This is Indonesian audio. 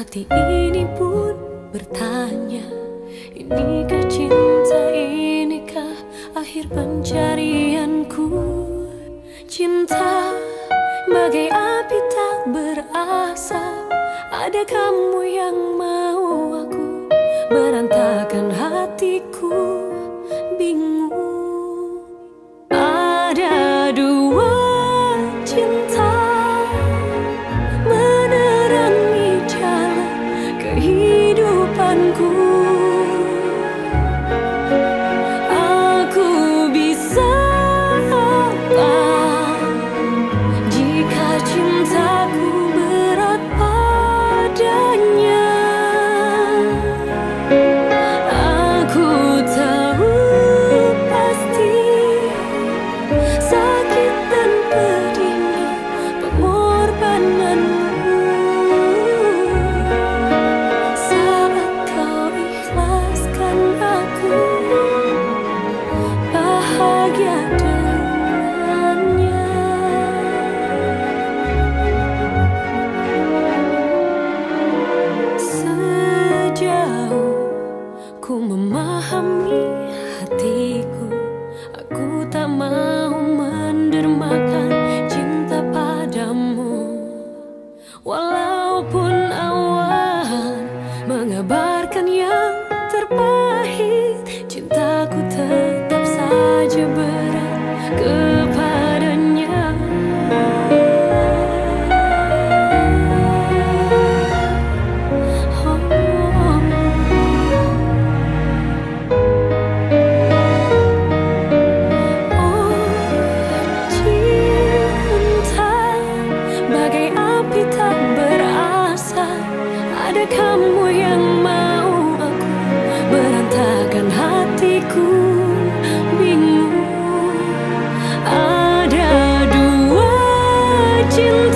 Hati ini pun bertanya, inikah cinta, inikah akhir pencarianku? Cinta bagai api tak berasap, ada kamu yang mau aku, berantakan hatiku bingung. Ada dua cinta menerangi jalan kehidupanku. Aku bisa apa jika cintaku berat padanya? Aku tahu pasti sakit dan pedihnya pengorbananmu. Saat kau ikhlaskan aku bahagia dengannya. Sejauh ku memahami hatiku, aku tak mau mendermakan cinta padamu. Walaupun awan mengabarkan yang terpahit, cintaku tetap saja berat kepadanya. Cinta bagai api tak berasap, ada kamu yang mau aku, berantakan hatiku bingung. Ada dua cinta